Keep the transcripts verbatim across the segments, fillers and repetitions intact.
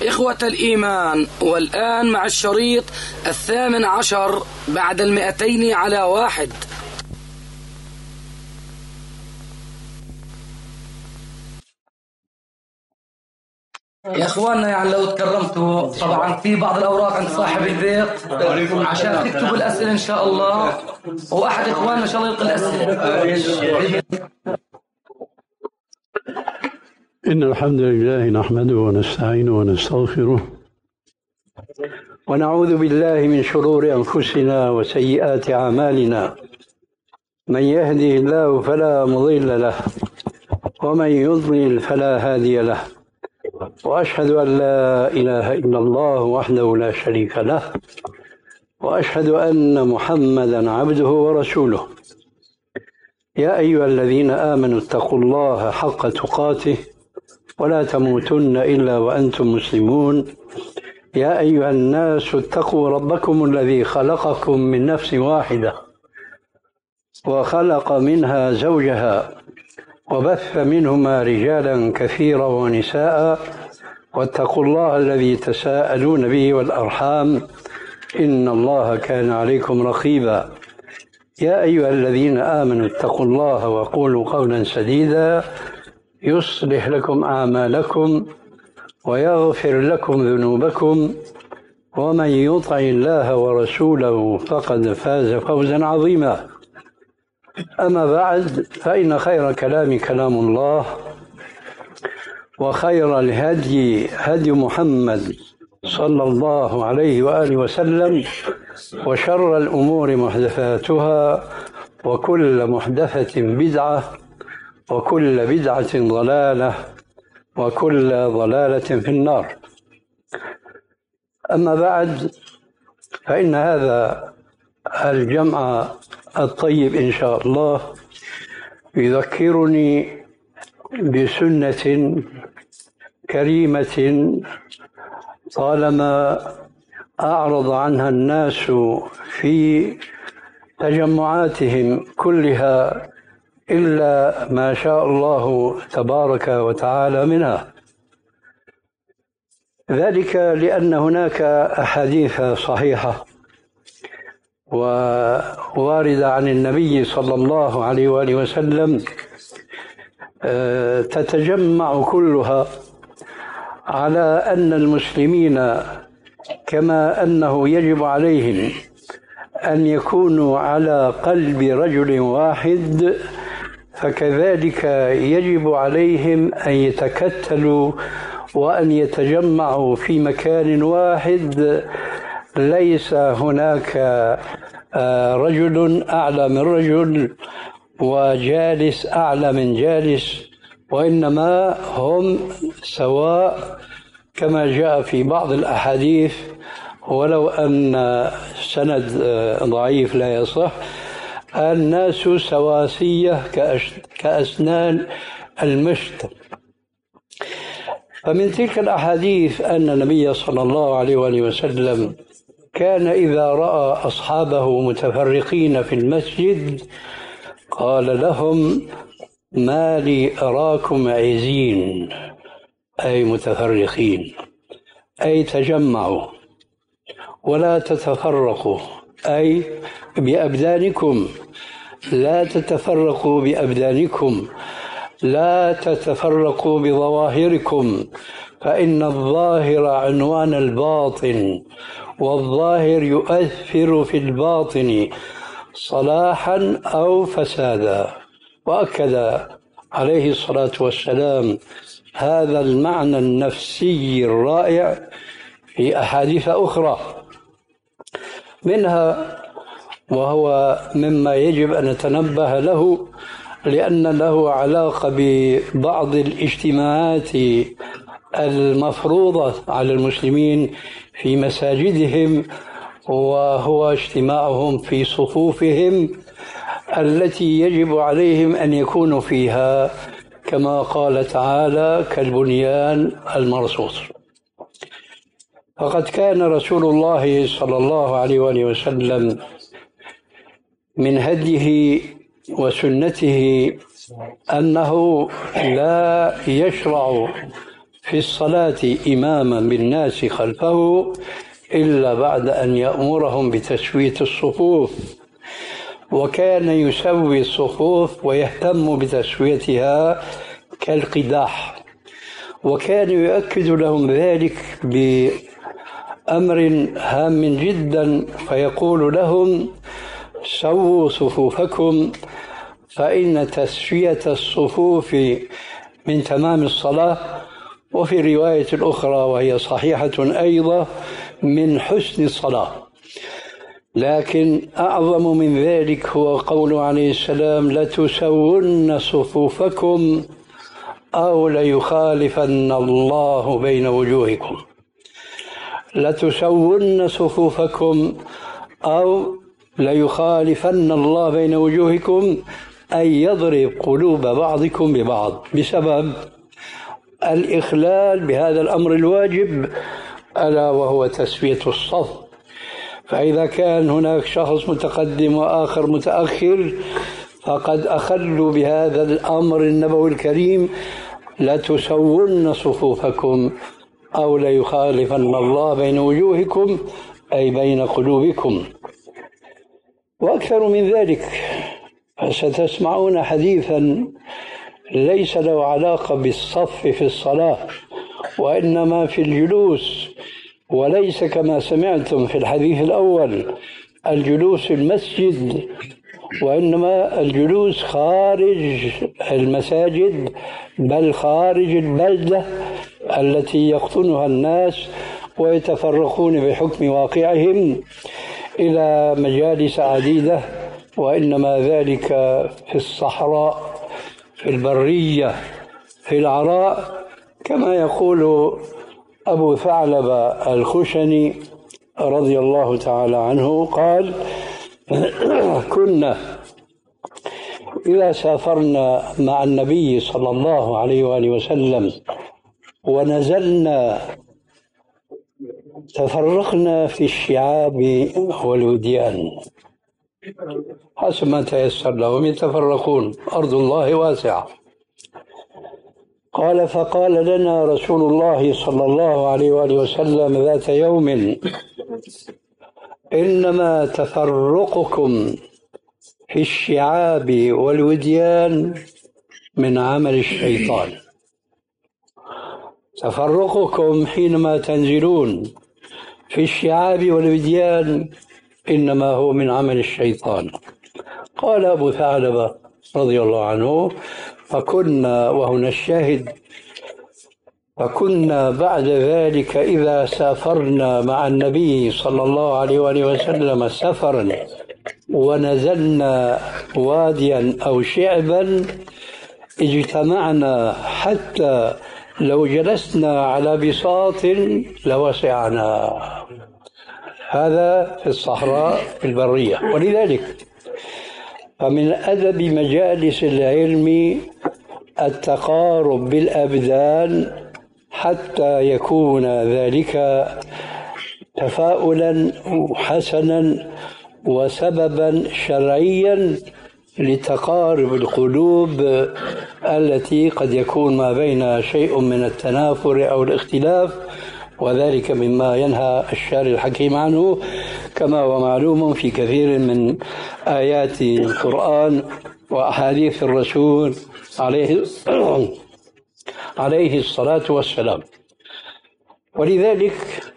إخوة الإيمان، والآن مع الشريط الثامن عشر بعد المئتين على واحد. يا اخواننا، يعني لو تكرمتوا طبعا في بعض الاوراق عند صاحب البيت عشان تكتبوا الاسئله ان شاء الله، واحد اخواننا ان شاء الله يلقي الاسئله. إن الحمد لله نحمده ونستعينه ونستغفره ونعوذ بالله من شرور أنفسنا وسيئات أعمالنا. من يهده الله فلا مضل له ومن يضلل فلا هادي له، وأشهد أن لا إله إلا الله وحده لا شريك له، وأشهد أن محمدا عبده ورسوله. يا أيها الذين آمنوا اتقوا الله حق تقاته ولا تموتن إلا وأنتم مسلمون. يا أيها الناس اتقوا ربكم الذي خلقكم من نفس واحدة وخلق منها زوجها وبث منهما رجالا كثيرا ونساء، واتقوا الله الذي تساءلون به والأرحام إن الله كان عليكم رقيبا. يا أيها الذين آمنوا اتقوا الله وقولوا قولا سديدا يصلح لكم أعمالكم ويغفر لكم ذنوبكم، ومن يطع الله ورسوله فقد فاز فوزا عظيما. أما بعد، فإن خير كلام كلام الله، وخير الهدي هدي محمد صلى الله عليه وآله وسلم، وشر الأمور محدثاتها، وكل محدثة بدعة، وكل بدعة ضلالة، وكل ضلالة في النار. أما بعد، فإن هذا الجمع الطيب إن شاء الله يذكرني بسنة كريمة طالما أعرض عنها الناس في تجمعاتهم كلها إلا ما شاء الله تبارك وتعالى منها. ذلك لأن هناك أحاديث صحيحة وواردة عن النبي صلى الله عليه وآله وسلم تتجمع كلها على أن المسلمين كما أنه يجب عليهم أن يكونوا على قلب رجل واحد، فكذلك يجب عليهم أن يتكتلوا وأن يتجمعوا في مكان واحد، ليس هناك رجل أعلى من رجل وجالس أعلى من جالس، وإنما هم سواء كما جاء في بعض الأحاديث، ولو أن سند ضعيف لا يصح. الناس سواسية كأسنان المشط. فمن تلك الأحاديث أن النبي صلى الله عليه وآله وسلم كان إذا رأى أصحابه متفرقين في المسجد قال لهم: ما لي أراكم عزين، أي متفرقين، أي تجمعوا ولا تتفرقوا، أي بأبدانكم، لا تتفرقوا بأبدانكم، لا تتفرقوا بظواهركم، فإن الظاهر عنوان الباطن، والظاهر يؤثر في الباطن صلاحا أو فسادا. وأكد عليه الصلاة والسلام هذا المعنى النفسي الرائع في أحاديث أخرى، منها وهو مما يجب أن نتنبه له لأن له علاقة ببعض الاجتماعات المفروضة على المسلمين في مساجدهم، وهو اجتماعهم في صفوفهم التي يجب عليهم أن يكونوا فيها كما قال تعالى: كالبنيان المرصوص. فقد كان رسول الله صلى الله عليه وآله وسلم من هديه وسنته أنه لا يشرع في الصلاة إماما بالناس خلفه إلا بعد أن يأمرهم بتسوية الصفوف، وكان يسوي الصفوف ويهتم بتسويتها كالقداح، وكان يؤكد لهم ذلك بأمر هام جدا، فيقول لهم: سووا صفوفكم فإن تسوية الصفوف من تمام الصلاة، وفي رواية أخرى وهي صحيحة أيضا من حسن الصلاة. لكن أعظم من ذلك هو قوله عليه السلام: لتسون صفوفكم أو ليخالفن الله بين وجوهكم. لتسون صفوفكم أو ليخالفن الله بين وجوهكم، أي يضرب قلوب بعضكم ببعض بسبب الإخلال بهذا الأمر الواجب، ألا وهو تسوية الصف. فإذا كان هناك شخص متقدم وآخر متأخر فقد أخلوا بهذا الأمر النبوي الكريم: لتسون صفوفكم أو ليخالفن الله بين وجوهكم، أي بين قلوبكم. وأكثر من ذلك، ستسمعون حديثا ليس له علاقة بالصف في الصلاة وإنما في الجلوس، وليس كما سمعتم في الحديث الأول الجلوس في المسجد، وإنما الجلوس خارج المساجد، بل خارج البلدة التي يقطنها الناس ويتفرقون بحكم واقعهم إلى مجالس عديدة، وإنما ذلك في الصحراء، في البرية، في العراء، كما يقول أبو ثعلبة الخشني رضي الله تعالى عنه قال: كنا إذا سافرنا مع النبي صلى الله عليه وآله وسلم ونزلنا تفرقنا في الشعاب والوديان، حسب ما تيسر لهم يتفرقون، أرض الله واسعة. قال: فقال لنا رسول الله صلى الله عليه وآله وسلم ذات يوم: إنما تفرقكم في الشعاب والوديان من عمل الشيطان. تفرقكم حينما تنزلون في الشعاب والوديان إنما هو من عمل الشيطان. قال أبو ثعلبة رضي الله عنه: فكنا، وهنا الشاهد، فكنا بعد ذلك إذا سافرنا مع النبي صلى الله عليه وآله وسلم سفرا ونزلنا واديا أو شعبا اجتمعنا حتى لو جلسنا على بساط لوسعنا. هذا في الصحراء في البرية. ولذلك فمن أدب مجالس العلم التقارب بالأبدان حتى يكون ذلك تفاؤلا حسنا وسببا شرعيا لتقارب القلوب التي قد يكون ما بينها شيء من التنافر أو الاختلاف، وذلك مما ينهى الشارع الحكيم عنه، كما هو معلوم في كثير من آيات القرآن وأحاديث الرسول عليه عليه الصلاة والسلام. ولذلك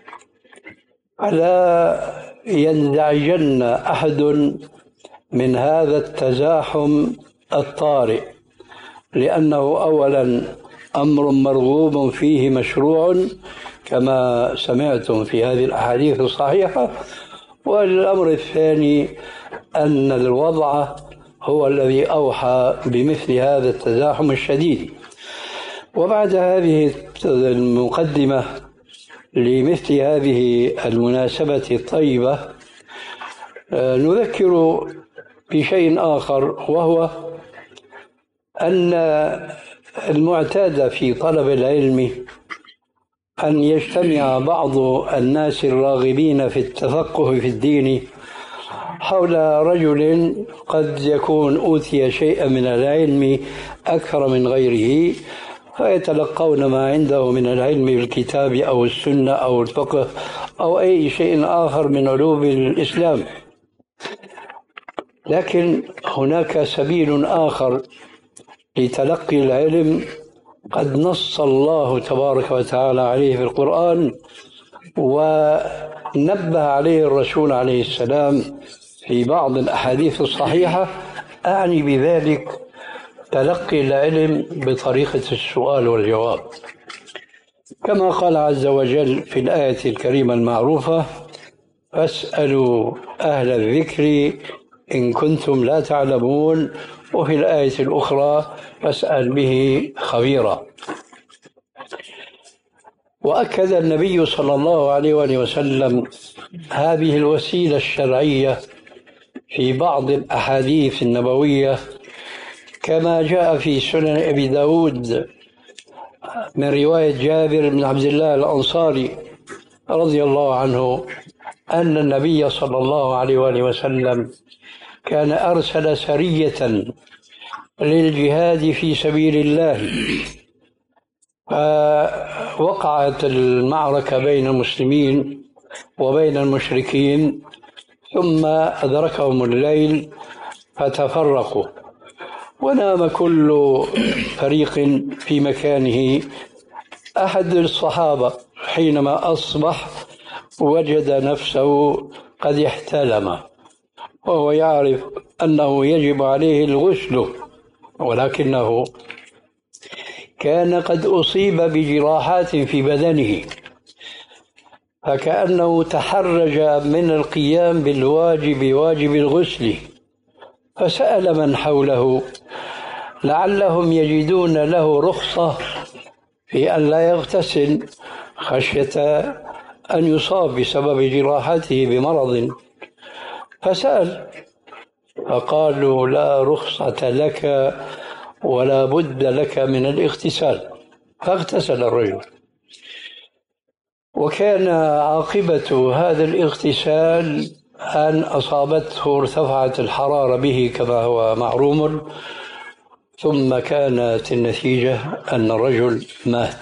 ألا ينزعجن أحد من هذا التزاحم الطارئ، لأنه أولا أمر مرغوب فيه مشروع كما سمعتم في هذه الأحاديث الصحيحة، والأمر الثاني أن الوضع هو الذي أوحى بمثل هذا التزاحم الشديد. وبعد هذه المقدمة لمثل هذه المناسبة الطيبة نذكر بشيء آخر، وهو أن المعتاد في طلب العلم أن يجتمع بعض الناس الراغبين في التفقه في الدين حول رجل قد يكون أوتي شيئا من العلم أكثر من غيره، فيتلقون ما عنده من العلم بالكتاب أو السنة أو الفقه أو أي شيء آخر من علوم الإسلام. لكن هناك سبيل آخر لتلقي العلم قد نص الله تبارك وتعالى عليه في القرآن ونبه عليه الرسول عليه السلام في بعض الأحاديث الصحيحة. أعني بذلك تلقي العلم بطريقة السؤال والجواب، كما قال عز وجل في الآية الكريمة المعروفة: فاسألوا أهل الذكر إن كنتم لا تعلمون، وفي الآية الأخرى: فاسأل به خبيرا. وأكد النبي صلى الله عليه وآله وسلم هذه الوسيلة الشرعية في بعض الأحاديث النبوية، كما جاء في سنن أبي داود من رواية جابر بن عبد الله الأنصاري رضي الله عنه أن النبي صلى الله عليه وآله وسلم كان أرسل سرية للجهاد في سبيل الله، فوقعت المعركة بين المسلمين وبين المشركين، ثم أدركهم الليل فتفرقوا، ونام كل فريق في مكانه. أحد الصحابة حينما أصبح وجد نفسه قد احتلم، وهو يعرف أنه يجب عليه الغسل، ولكنه كان قد أصيب بجراحات في بدنه، فكأنه تحرج من القيام بالواجب واجب الغسل، فسأل من حوله لعلهم يجدون له رخصة في أن لا يغتسل خشية أن يصاب بسبب جراحته بمرض، فسأل فقالوا: لا رخصة لك ولا بد لك من الاغتسال، فاغتسل الرجل. وكان عاقبة هذا الاغتسال أن أصابته ارتفعت الحرارة به كما هو معلوم، ثم كانت النتيجة أن الرجل مات.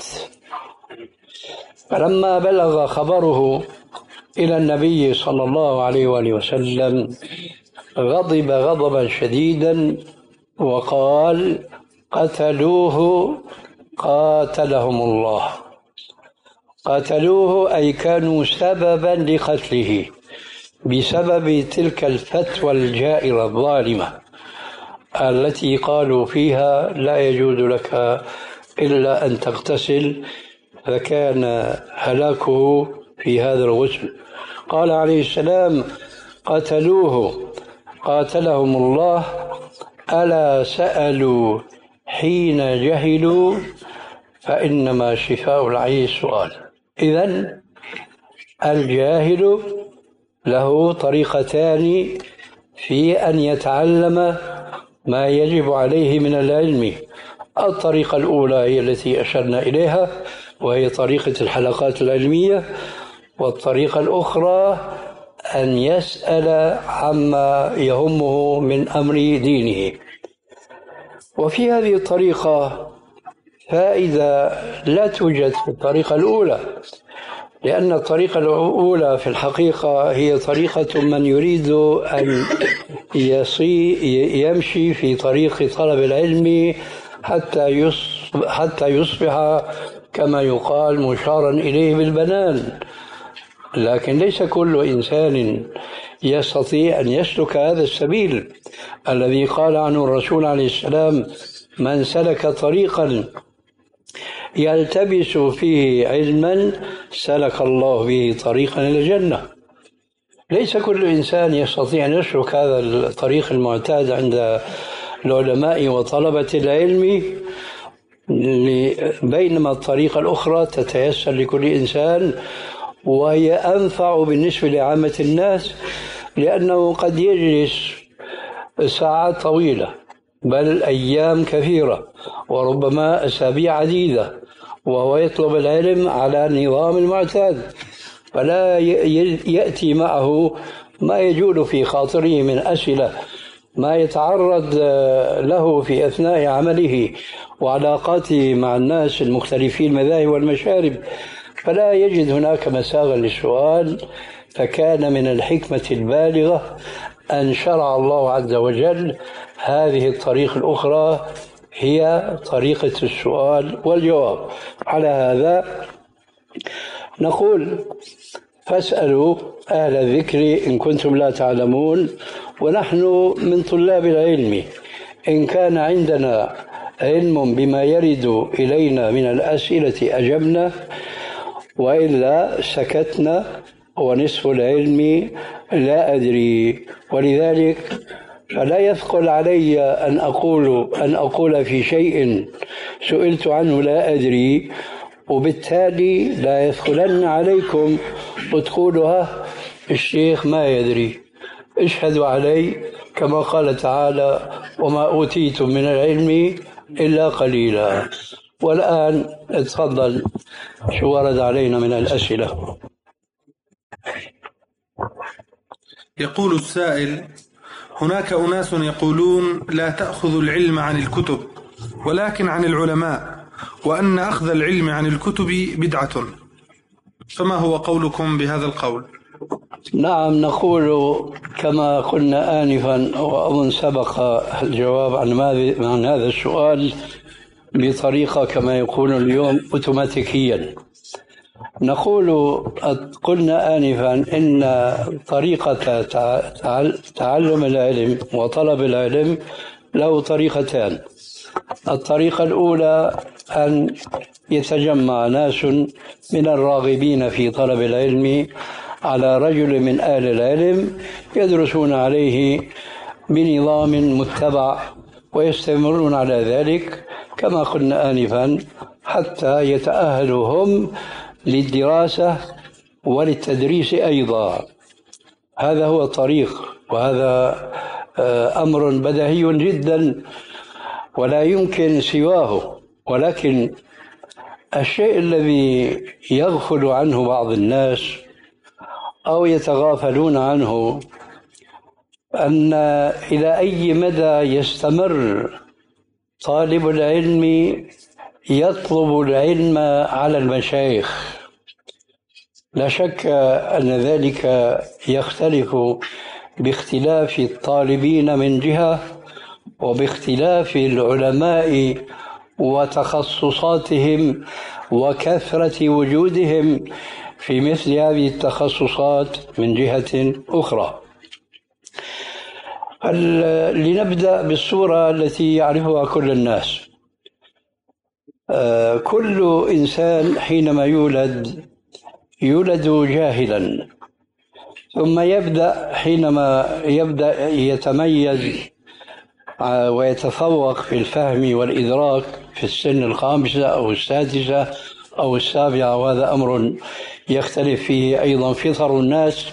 فلما بلغ خبره إلى النبي صلى الله عليه وآله وسلم غضب غضبا شديدا وقال: قتلوه قاتلهم الله. قتلوه أي كانوا سببا لقتله بسبب تلك الفتوى الجائرة الظالمة التي قالوا فيها لا يجوز لك إلا أن تغتسل، فكان هلاكه في هذا الغسل. قال عليه السلام: قتلوه قاتلهم الله، ألا سألوا حين جهلوا فإنما شفاء العي السؤال. إذن الجاهل له طريقتان في أن يتعلم ما يجب عليه من العلم. الطريقة الأولى هي التي أشرنا إليها، وهي طريقة الحلقات العلمية، والطريقة الأخرى أن يسأل عما يهمه من أمر دينه. وفي هذه الطريقة فائدة لا توجد في الطريقة الأولى، لأن الطريقة الأولى في الحقيقة هي طريقة من يريد أن يمشي في طريق طلب العلم حتى يصبح, حتى يصبح كما يقال مشارا إليه بالبنان. لكن ليس كل إنسان يستطيع أن يسلك هذا السبيل الذي قال عنه الرسول عليه السلام: من سلك طريقا يلتبس فيه علما سلك الله به طريقا إلى الجنة. ليس كل إنسان يستطيع أن يسلك هذا الطريق المعتاد عند العلماء وطلبة العلم، بينما الطريقة الأخرى تتيسر لكل إنسان، وهي أنفع بالنسبة لعامة الناس، لأنه قد يجلس ساعات طويلة بل أيام كثيرة وربما أسابيع عديدة وهو يطلب العلم على النظام المعتاد، فلا يأتي معه ما يجول في خاطره من أسئلة، ما يتعرض له في أثناء عمله وعلاقاته مع الناس المختلفين المذاهب والمشارب، فلا يجد هناك مساغا للسؤال. فكان من الحكمة البالغة أن شرع الله عز وجل هذه الطريقة الأخرى، هي طريقة السؤال والجواب. على هذا نقول: فاسألوا أهل الذكر إن كنتم لا تعلمون. ونحن من طلاب العلم، إن كان عندنا علم بما يرد إلينا من الأسئلة أجبنا، وإلا سكتنا، ونصف العلم لا أدري. ولذلك فلا يثقل علي أن أقول أن أقول في شيء سئلت عنه لا أدري، وبالتالي لا يثقلن عليكم وتقولها الشيخ ما يدري. اشهدوا علي كما قال تعالى: وما أوتيتم من العلم إلا قليلا. والآن اتفضل، شو ورد علينا من الأسئلة؟ يقول السائل: هناك أناس يقولون لا تأخذ العلم عن الكتب ولكن عن العلماء، وأن أخذ العلم عن الكتب بدعة، فما هو قولكم بهذا القول؟ نعم، نقول كما قلنا آنفا، وأظن سبق الجواب عن هذا السؤال بطريقة كما يقول اليوم أوتوماتيكيا. نقول قلنا آنفا إن طريقة تعلم العلم وطلب العلم له طريقتان. الطريقة الأولى أن يتجمع ناس من الراغبين في طلب العلم على رجل من أهل العلم يدرسون عليه بنظام متبع ويستمرون على ذلك كما قلنا آنفا حتى يتأهلوا هم للدراسة وللتدريس أيضا. هذا هو الطريق، وهذا أمر بديهي جدا ولا يمكن سواه. ولكن الشيء الذي يغفل عنه بعض الناس أو يتغافلون عنه أن إلى أي مدى يستمر طالب العلم يطلب العلم على المشايخ. لا شك أن ذلك يختلف باختلاف الطالبين من جهة، وباختلاف العلماء وتخصصاتهم وكثرة وجودهم في مثل هذه التخصصات من جهة أخرى. لنبدأ بالصورة التي يعرفها كل الناس. كل إنسان حينما يولد يولد جاهلا، ثم يبدأ حينما يبدأ يتميز ويتفوق في الفهم والإدراك في السن الخامسة أو السادسة أو السابعة، وهذا أمر يختلف فيه أيضا فطر الناس،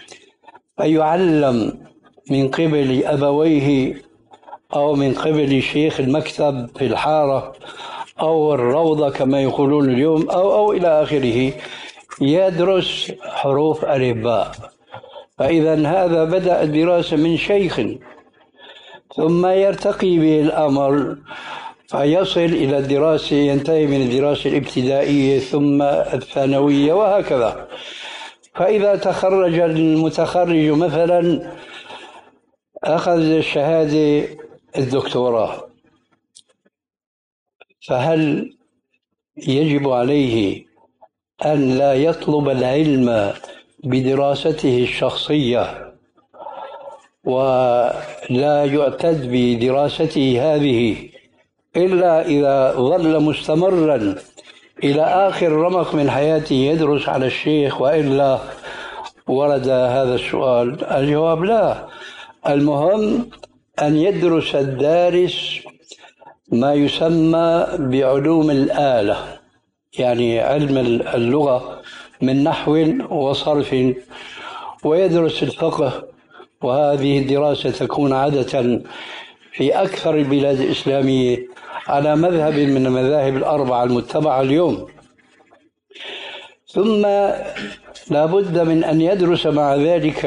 فيعلم من قبل أبويه أو من قبل شيخ المكتب في الحارة أو الروضة كما يقولون اليوم أو أو إلى آخره، يدرس حروف ألف. فإذا هذا بدأ الدراسة من شيخ، ثم يرتقي به الأمر فيصل إلى الدراسة، ينتهي من الدراسة الابتدائية ثم الثانوية وهكذا. فإذا تخرج المتخرج مثلا أخذ شهادة الدكتوراه، فهل يجب عليه أن لا يطلب العلم بدراسته الشخصية ولا يعتد بدراسته هذه إلا إذا ظل مستمرا إلى آخر رمق من حياته يدرس على الشيخ، وإلا ورد هذا السؤال؟ الجواب لا. المهم أن يدرس الدارس ما يسمى بعلوم الآلة، يعني علم اللغة من نحو وصرف، ويدرس الفقه، وهذه الدراسة تكون عادة في أكثر البلاد الإسلامية على مذهب من المذاهب الأربعة المتبعة اليوم. ثم لا بد من أن يدرس مع ذلك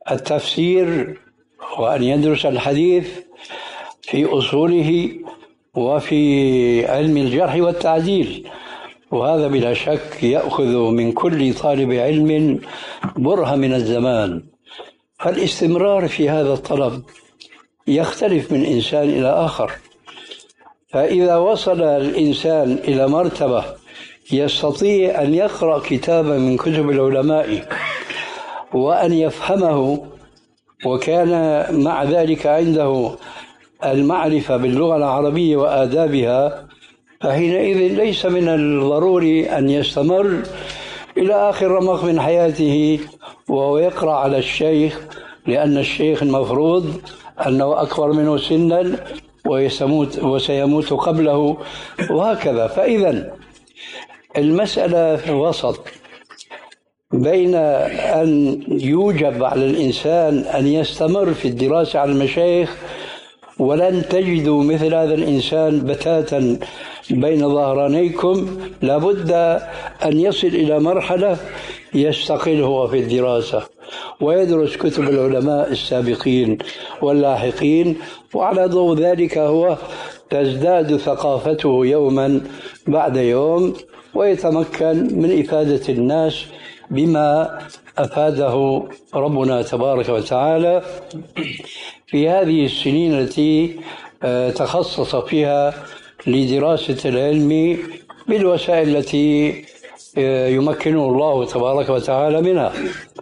التفسير، وأن يدرس الحديث في أصوله، وفي علم الجرح والتعديل، وهذا بلا شك يأخذ من كل طالب علم برهة من الزمان. فالاستمرار في هذا الطلب يختلف من إنسان إلى آخر. فإذا وصل الإنسان إلى مرتبة يستطيع أن يقرأ كتابا من كتب العلماء وأن يفهمه، وكان مع ذلك عنده المعرفة باللغة العربية وآدابها، فحينئذ ليس من الضروري أن يستمر إلى آخر رمق من حياته وهو يقرأ على الشيخ، لأن الشيخ المفروض أنه أكبر منه سنا ويسموت وسيموت قبله وهكذا. فإذا المسألة وسط بين أن يوجب على الإنسان أن يستمر في الدراسة على المشايخ، ولن تجدوا مثل هذا الإنسان بتاتا بين ظهرانيكم، لابد أن يصل إلى مرحلة يستقل هو في الدراسة ويدرس كتب العلماء السابقين واللاحقين، وعلى ضوء ذلك هو تزداد ثقافته يوما بعد يوم ويتمكن من إفادة الناس بما أفاده ربنا تبارك وتعالى في هذه السنين التي تخصص فيها لدراسة العلم بالوسائل التي يمكنه الله تبارك وتعالى منها.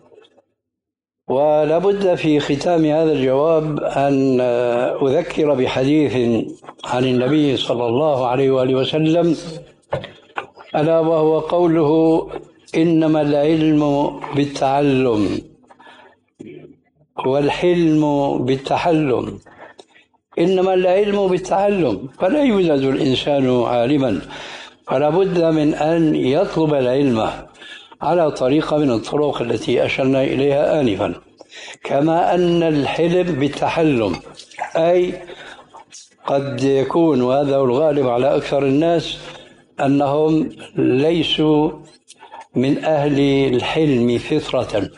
ولا بد في ختام هذا الجواب أن أذكر بحديث عن النبي صلى الله عليه وآله وسلم، ألا وهو قوله: إنما العلم بالتعلم والحلم بالتحلم. إنما العلم بالتعلم، فلا يولد الإنسان عالما، فلا بد من أن يطلب العلم على طريقة من الطرق التي أشرنا إليها آنفا. كما أن الحلم بالتحلم، أي قد يكون، وهذا الغالب على أكثر الناس، أنهم ليسوا من أهل الحلم فطرة.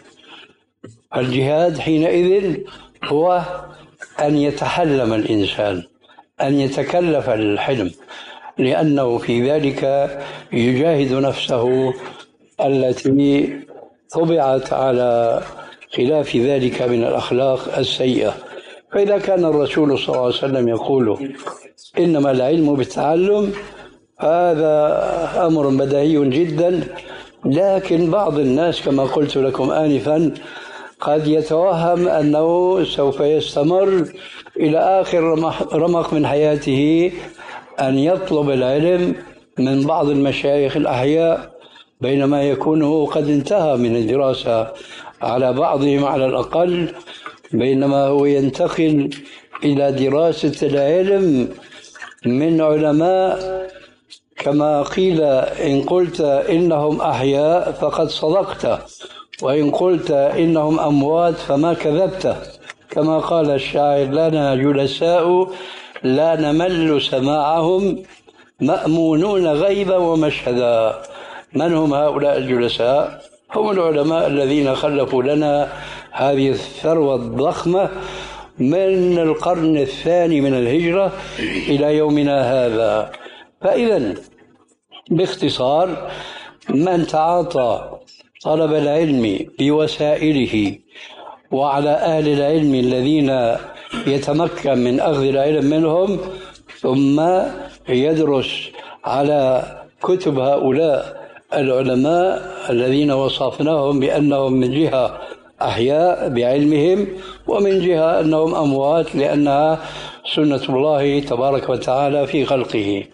الجهاد حينئذ هو أن يتحلم الإنسان، أن يتكلف الحلم، لأنه في ذلك يجاهد نفسه التي طبعت على خلاف ذلك من الأخلاق السيئة. فإذا كان الرسول صلى الله عليه وسلم يقول إنما العلم بالتعلم، هذا أمر بديهي جدا، لكن بعض الناس كما قلت لكم آنفا قد يتوهم أنه سوف يستمر إلى آخر رمق من حياته أن يطلب العلم من بعض المشايخ الأحياء، بينما يكون قد انتهى من الدراسة على بعضهم على الأقل، بينما هو ينتقل إلى دراسة العلم من علماء كما قيل: إن قلت إنهم أحياء فقد صدقت، وإن قلت إنهم أموات فما كذبت، كما قال الشاعر: لنا جلساء لا نمل سماعهم مأمونون غيبا ومشهدا. من هم هؤلاء الجلساء؟ هم العلماء الذين خلفوا لنا هذه الثروة الضخمة من القرن الثاني من الهجرة إلى يومنا هذا. فإذا باختصار، من تعاطى طلب العلم بوسائله وعلى أهل العلم الذين يتمكن من أخذ العلم منهم، ثم يدرس على كتب هؤلاء العلماء الذين وصفناهم بأنهم من جهة أحياء بعلمهم، ومن جهة أنهم أموات لأنها سنة الله تبارك وتعالى في خلقه.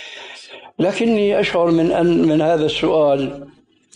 لكني أشعر من أن من هذا السؤال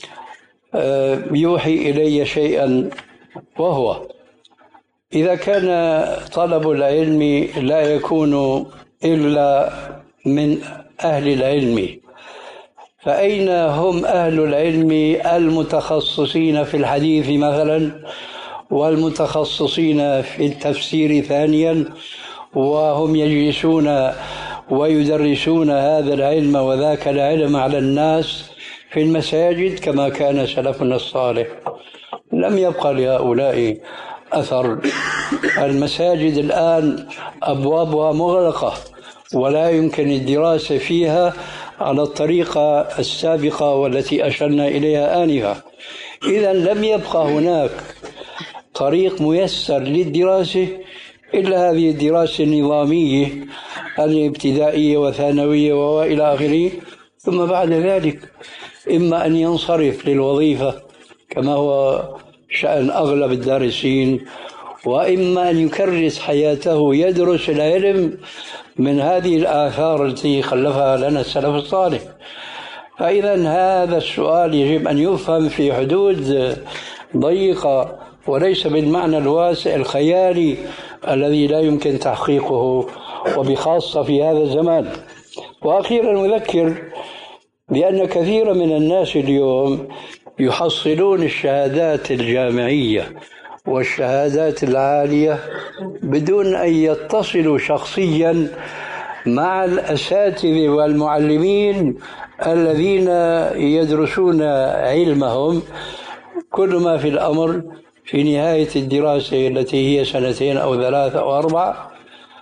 يوحي إلي شيئا، وهو: إذا كان طلب العلم لا يكون إلا من أهل العلم، فأين هم أهل العلم المتخصصين في الحديث مثلا، والمتخصصين في التفسير ثانيا، وهم يجلسون ويدرسون هذا العلم وذاك العلم على الناس في المساجد كما كان سلفنا الصالح؟ لم يبقى لهؤلاء أثر. المساجد الآن أبوابها مغلقة ولا يمكن الدراسة فيها على الطريقة السابقة والتي أشرنا إليها آنفا. إذا لم يبقى هناك طريق ميسر للدراسة إلا هذه الدراسة النظامية الابتدائية وثانوية وإلى آخره، ثم بعد ذلك إما أن ينصرف للوظيفة كما هو شأن أغلب الدارسين، وإما أن يكرس حياته يدرس العلم من هذه الآثار التي خلفها لنا السلف الصالح. فإذا هذا السؤال يجب أن يفهم في حدود ضيقة وليس بالمعنى الواسع الخيالي الذي لا يمكن تحقيقه، وبخاصة في هذا الزمان. وأخيرا أذكر بأن كثير من الناس اليوم يحصلون الشهادات الجامعية والشهادات العالية بدون أن يتصلوا شخصيا مع الأساتذة والمعلمين الذين يدرسون علمهم. كل ما في الأمر في نهاية الدراسة التي هي سنتين أو ثلاثة أو أربع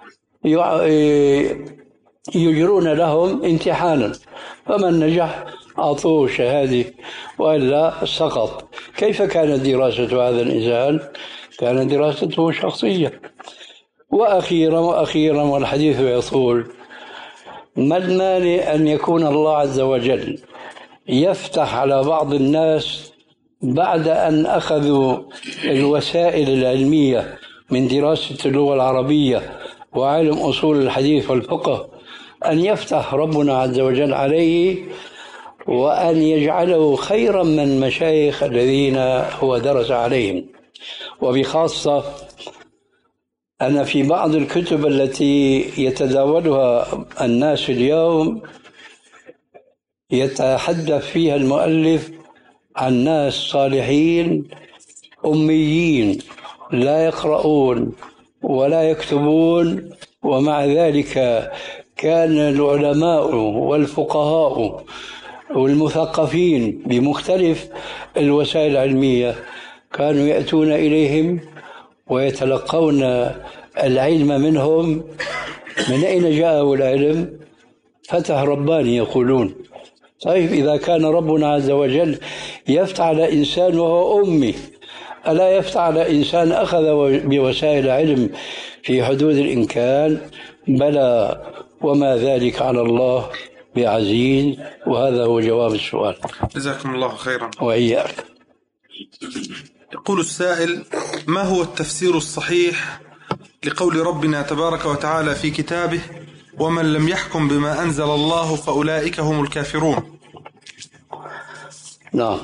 يجرون لهم امتحانا، فمن نجح أعطوه شهادة وإلا سقط. كيف كانت دراسة هذا الإنسان؟ كانت دراسته شخصية. وأخيرا وأخيرا والحديث يطول، ما المانع أن يكون الله عز وجل يفتح على بعض الناس بعد أن أخذوا الوسائل العلمية من دراسة اللغة العربية وعلم أصول الحديث والفقه، أن يفتح ربنا عز وجل عليه وأن يجعله خيرا من مشايخ الذين هو درس عليهم. وبخاصة أن في بعض الكتب التي يتداولها الناس اليوم يتحدث فيها المؤلف عن ناس صالحين أميين لا يقرؤون ولا يكتبون، ومع ذلك كان العلماء والفقهاء والمثقفين بمختلف الوسائل العلمية كانوا يأتون إليهم ويتلقون العلم منهم. من أين جاءه العلم؟ فتح رباني يقولون. طيب إذا كان ربنا عز وجل يفتح على إنسان وهو أمي، ألا يفتح على إنسان أخذ بوسائل العلم في حدود الإمكان؟ بلى، وما ذلك على الله بعزيز. وهذا هو جواب السؤال. جزاكم الله خيرا. وإياك. يقول السائل: ما هو التفسير الصحيح لقول ربنا تبارك وتعالى في كتابه: ومن لم يحكم بما أنزل الله فأولئك هم الكافرون؟ نعم،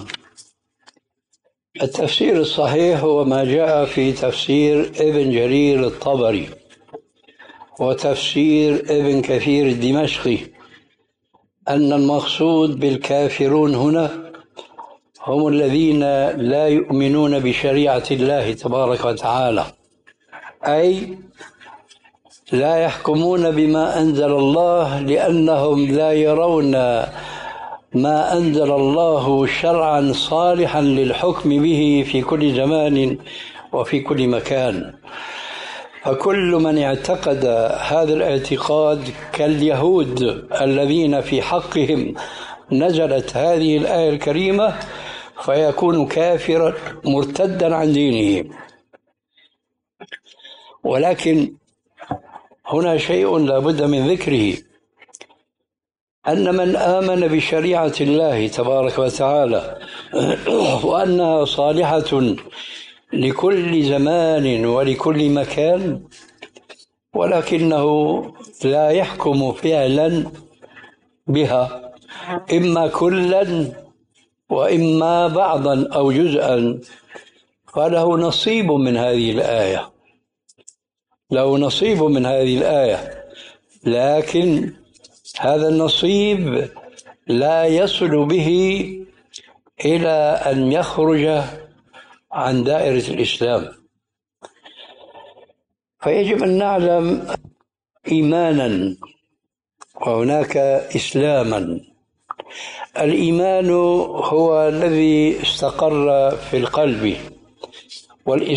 التفسير الصحيح هو ما جاء في تفسير ابن جرير الطبري وتفسير ابن كثير الدمشقي، أن المقصود بالكافرون هنا هم الذين لا يؤمنون بشريعة الله تبارك وتعالى، أي لا يحكمون بما أنزل الله لأنهم لا يرون ما أنزل الله شرعا صالحا للحكم به في كل زمان وفي كل مكان. فكل من اعتقد هذا الاعتقاد كاليهود الذين في حقهم نزلت هذه الآية الكريمة فيكون كافرا مرتدا عن دينه. ولكن هنا شيء لا بد من ذكره، أن من آمن بشريعة الله تبارك وتعالى وأنها صالحة لكل زمان ولكل مكان، ولكنه لا يحكم فعلا بها إما كلا وإما بعضا أو جزءا، فله نصيب من هذه الآية، له نصيب من هذه الآية، لكن هذا النصيب لا يصل به إلى أن يخرج عن دائرة الإسلام. فيجب أن نعلم إيمانا وهناك إسلاما. الإيمان هو الذي استقر في القلب،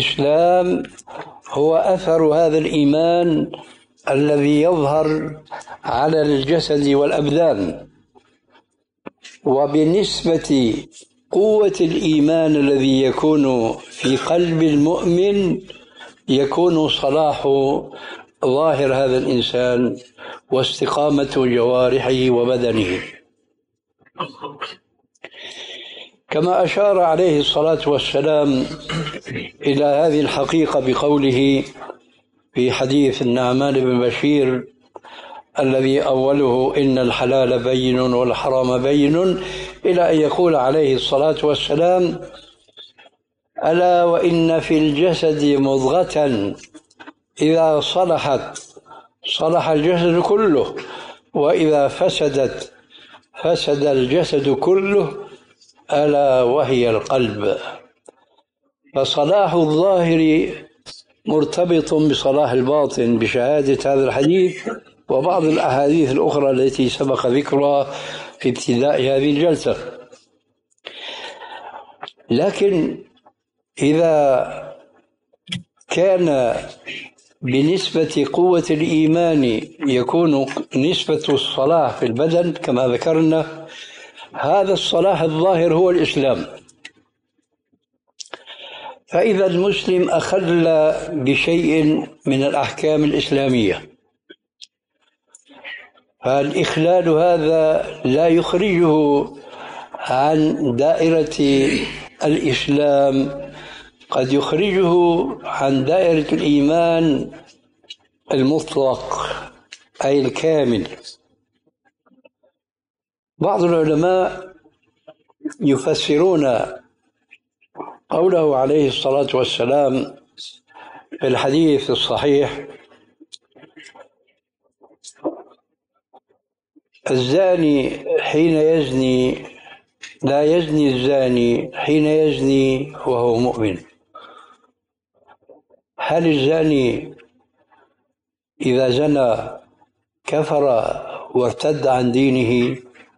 والإسلام هو أثر هذا الإيمان الذي يظهر على الجسد والأبدان. وبنسبة قوة الإيمان الذي يكون في قلب المؤمن يكون صلاح ظاهر هذا الإنسان واستقامة جوارحه وبدنه. كما أشار عليه الصلاة والسلام إلى هذه الحقيقة بقوله في حديث النعمان بن بشير الذي أوله إن الحلال بين والحرام بين، إلى أن يقول عليه الصلاة والسلام ألا وإن في الجسد مضغة إذا صلحت صلح الجسد كله وإذا فسدت فسد الجسد كله ألا وهي القلب. فصلاح الظاهر مرتبط بصلاح الباطن بشهادة هذا الحديث وبعض الأحاديث الأخرى التي سبق ذكرها في ابتداء هذه الجلسة. لكن إذا كان بنسبة قوة الإيمان يكون نسبة الصلاح في البدن كما ذكرنا، هذا الصلاح الظاهر هو الإسلام. فإذا المسلم أخل بشيء من الأحكام الإسلامية فالإخلال هذا لا يخرجه عن دائرة الإسلام، قد يخرجه عن دائرة الإيمان المطلق أي الكامل. بعض العلماء يفسرون قوله عليه الصلاة والسلام في الحديث الصحيح الزاني حين يزني لا يزني الزاني حين يزني وهو مؤمن. هل الزاني إذا زنى كفر وارتد عن دينه؟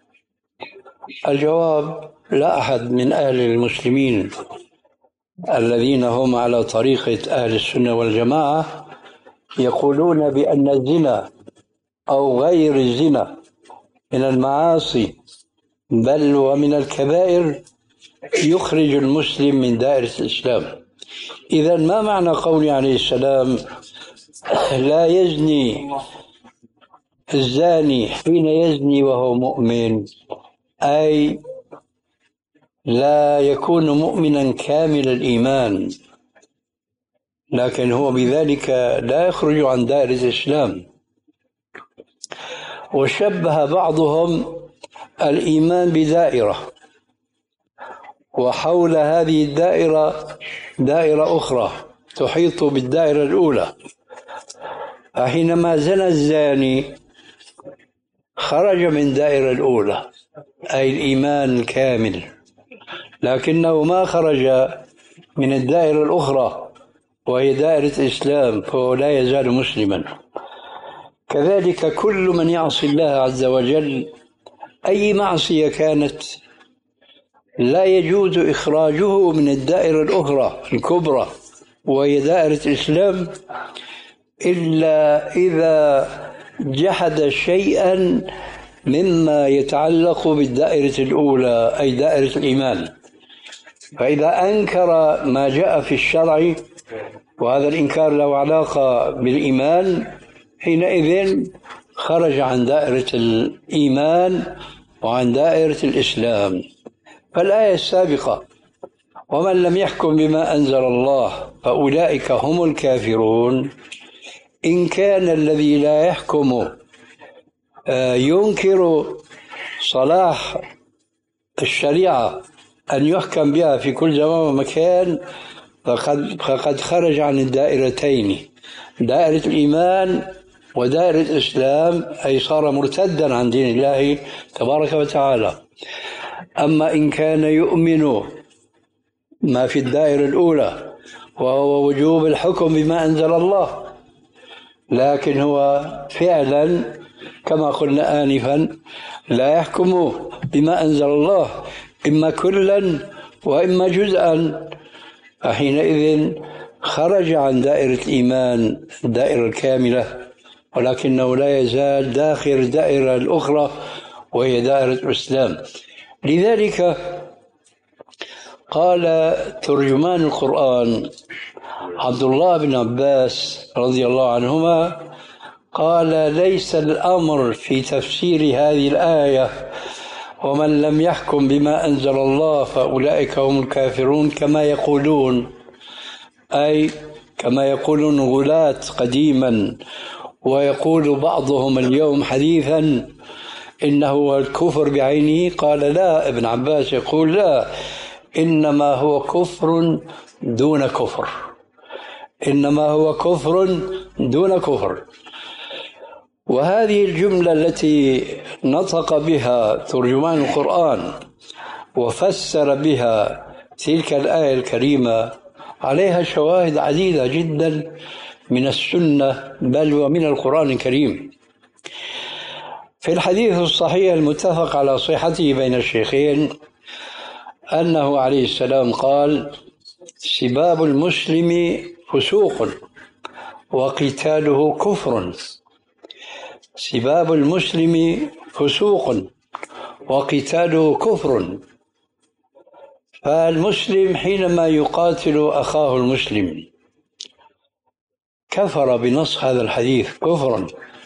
الجواب لا أحد من أهل المسلمين الذين هم على طريقة أهل السنة والجماعة يقولون بأن الزنا أو غير الزنا من المعاصي بل ومن الكبائر يخرج المسلم من دائرة الإسلام. إذا ما معنى قوله عليه السلام لا يزني الزاني حين يزني وهو مؤمن؟ أي لا يكون مؤمنا كامل الإيمان، لكن هو بذلك لا يخرج عن دائرة الإسلام. وشبه بعضهم الإيمان بدائرة وحول هذه الدائرة دائرة أخرى تحيط بالدائرة الأولى. فحينما زنى الزاني خرج من الدائرة الأولى أي الإيمان الكامل، لكنه ما خرج من الدائرة الأخرى وهي دائرة الإسلام، فهو لا يزال مسلما. كذلك كل من يعصي الله عز وجل أي معصية كانت لا يجوز إخراجه من الدائرة الأخرى الكبرى وهي دائرة الإسلام إلا إذا جحد شيئا مما يتعلق بالدائرة الأولى أي دائرة الإيمان. فإذا أنكر ما جاء في الشرع وهذا الإنكار له علاقة بالإيمان حينئذ خرج عن دائرة الإيمان وعن دائرة الإسلام. فالآية السابقة ومن لم يحكم بما أنزل الله فأولئك هم الكافرون، إن كان الذي لا يحكم ينكر صلاح الشريعة أن يحكم بها في كل زمان ومكان فقد, فقد خرج عن الدائرتين دائرة الإيمان ودائرة الإسلام، أي صار مرتدا عن دين الله تبارك وتعالى. أما إن كان يؤمن ما في الدائرة الأولى وهو وجوب الحكم بما أنزل الله، لكن هو فعلا كما قلنا آنفا لا يحكم بما أنزل الله إما كلا وإما جزءا، فحينئذ خرج عن دائرة الإيمان الدائرة الكاملة ولكنه لا يزال داخل الدائرة الأخرى وهي دائرة الإسلام. لذلك قال ترجمان القرآن عبد الله بن عباس رضي الله عنهما قال: ليس الأمر في تفسير هذه الآية ومن لم يحكم بما أنزل الله فأولئك هم الكافرون كما يقولون، أي كما يقولون غلاة قديما، ويقول بعضهم اليوم حديثا إنه هو الكفر بعينه. قال: لا، ابن عباس يقول: لا، إنما هو كفر دون كفر، إنما هو كفر دون كفر. وهذه الجملة التي نطق بها ترجمان القرآن وفسر بها تلك الآية الكريمة عليها شواهد عديدة جدا من السنة بل ومن القرآن الكريم. في الحديث الصحيح المتفق على صحته بين الشيخين أنه عليه السلام قال: سباب المسلم فسوق وقتاله كفر. سباب المسلم فسوق وقتاله كفر. فالمسلم حينما يقاتل أخاه المسلم كفر بنص هذا الحديث كفرا.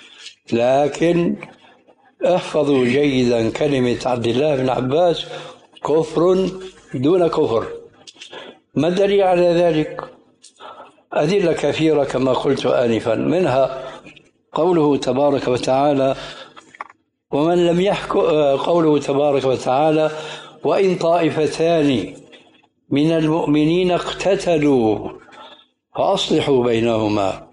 لكن احفظوا جيدا كلمة عبد الله بن عباس: كفر دون كفر. ما الدليل على ذلك؟ أدلة كثيرة كما قلت آنفا، منها قوله تبارك وتعالى: ومن لم يحكم، قوله تبارك وتعالى: وإن طائفتان من المؤمنين اقتتلوا فأصلحوا بينهما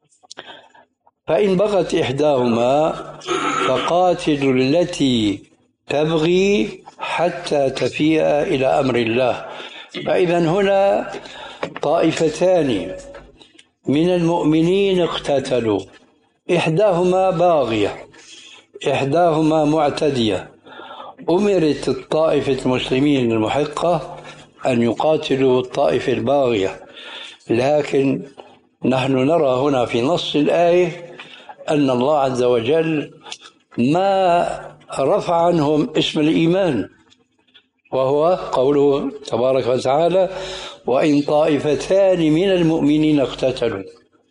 فإن بغت إحداهما فقاتلوا التي تبغي حتى تفيء إلى أمر الله. فإذا هنا طائفتان من المؤمنين اقتتلوا، إحداهما باغية، إحداهما معتدية. أمرت الطائفة المسلمين المحقة أن يقاتلوا الطائفة الباغية، لكن نحن نرى هنا في نص الآية أن الله عز وجل ما رفع عنهم اسم الإيمان، وهو قوله تبارك وتعالى: وإن طائفتان من المؤمنين اقتتلوا.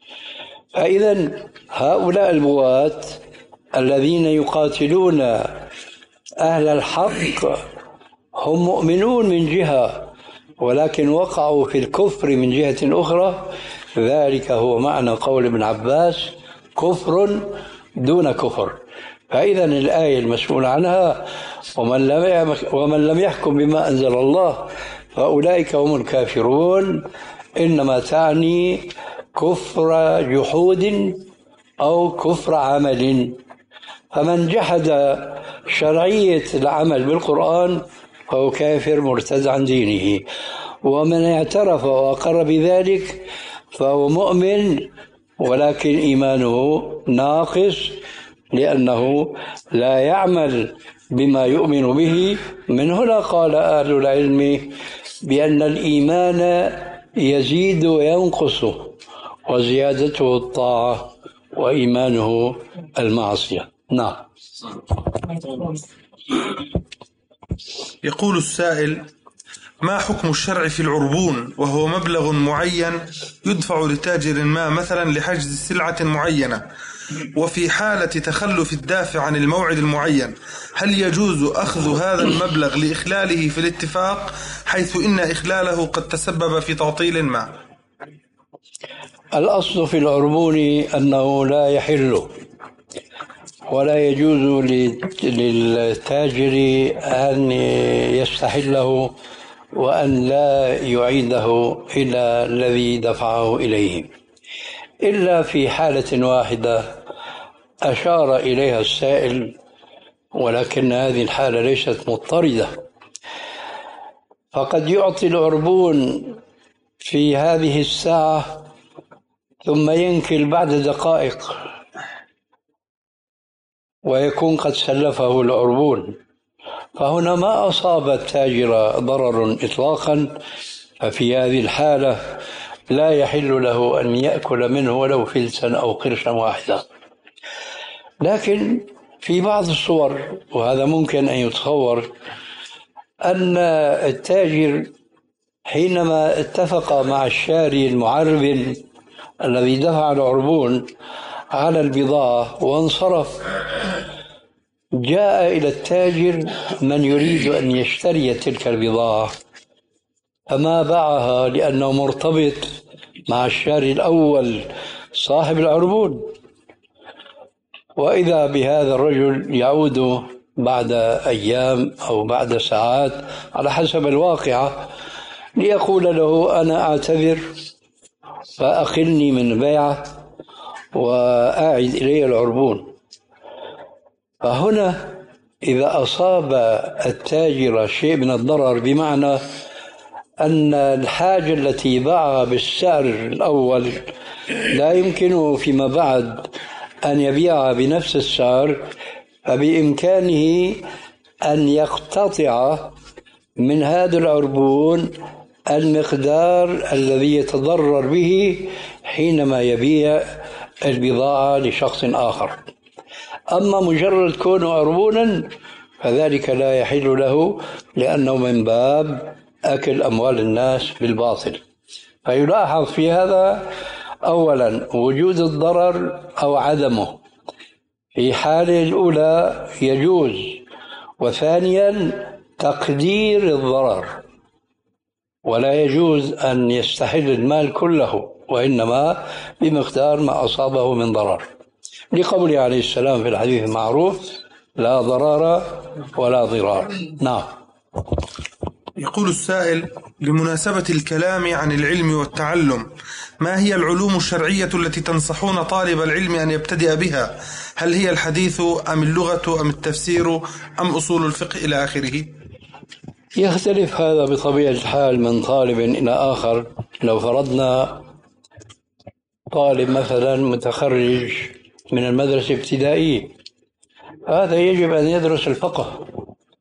فإذا هؤلاء البغاة الذين يقاتلون أهل الحق هم مؤمنون من جهة، ولكن وقعوا في الكفر من جهة أخرى. ذلك هو معنى قول ابن عباس: كفر دون كفر. فإذا الآية المسؤول عنها: ومن لم ومن لم يحكم بما أنزل الله فأولئك هم الكافرون، إنما تعني كفر جحود أو كفر عمل. فمن جحد شرعية العمل بالقرآن فهو كافر مرتد عن دينه، ومن اعترف وأقر بذلك فهو مؤمن ولكن إيمانه ناقص، لأنه لا يعمل بما يؤمن به. من هنا قال أهل العلم بأن الإيمان يزيد وينقص، وزيادته الطاعة وإيمانه المعصية. نعم. يقول السائل: ما حكم الشرع في العربون وهو مبلغ معين يدفع لتاجر ما مثلا لحجز سلعة معينة، وفي حالة تخلف الدافع عن الموعد المعين هل يجوز أخذ هذا المبلغ لإخلاله في الاتفاق، حيث إن إخلاله قد تسبب في تعطيل ما؟ الأصل في العربون أنه لا يحل ولا يجوز للتاجر أن يستحله وأن لا يعيده إلى الذي دفعه إليه، إلا في حالة واحدة أشار إليها السائل، ولكن هذه الحالة ليست مضطردة. فقد يعطي العربون في هذه الساعة ثم ينكل بعد دقائق ويكون قد سلفه العربون، فهنا ما أصاب التاجر ضرر إطلاقا. ففي هذه الحالة لا يحل له أن يأكل منه ولو فلسا أو قرشا واحدا. لكن في بعض الصور، وهذا ممكن أن يتصور، أن التاجر حينما اتفق مع الشاري المعربن الذي دفع العربون على البضاعة وانصرف، جاء إلى التاجر من يريد أن يشتري تلك البضاعة فما باعها لأنه مرتبط مع الشاري الأول صاحب العربون. وإذا بهذا الرجل يعود بعد أيام أو بعد ساعات على حسب الواقعة ليقول له أنا أعتذر فأخلني من بيعه وأعد إلي العربون. فهنا إذا أصاب التاجر شيء من الضرر، بمعنى أن الحاجة التي باعها بالسعر الأول لا يمكنه فيما بعد أن يبيعها بنفس السعر، فبإمكانه أن يقتطع من هذا العربون المقدار الذي يتضرر به حينما يبيع البضاعة لشخص آخر. أما مجرد كونه عربونا فذلك لا يحل له، لأنه من باب أكل أموال الناس بالباطل. فيلاحظ في هذا أولا وجود الضرر أو عدمه، في حالة الأولى يجوز، وثانيا تقدير الضرر، ولا يجوز أن يستحل المال كله وإنما بمقدار ما أصابه من ضرر، لقوله عليه السلام في الحديث المعروف لا ضرر ولا ضرار. نعم. يقول السائل: لمناسبة الكلام عن العلم والتعلم، ما هي العلوم الشرعية التي تنصحون طالب العلم أن يبتدئ بها؟ هل هي الحديث أم اللغة أم التفسير أم أصول الفقه إلى آخره؟ يختلف هذا بطبيعة الحال من طالب إلى آخر. لو فرضنا طالب مثلا متخرج من المدرسة الابتدائية، هذا يجب أن يدرس الفقه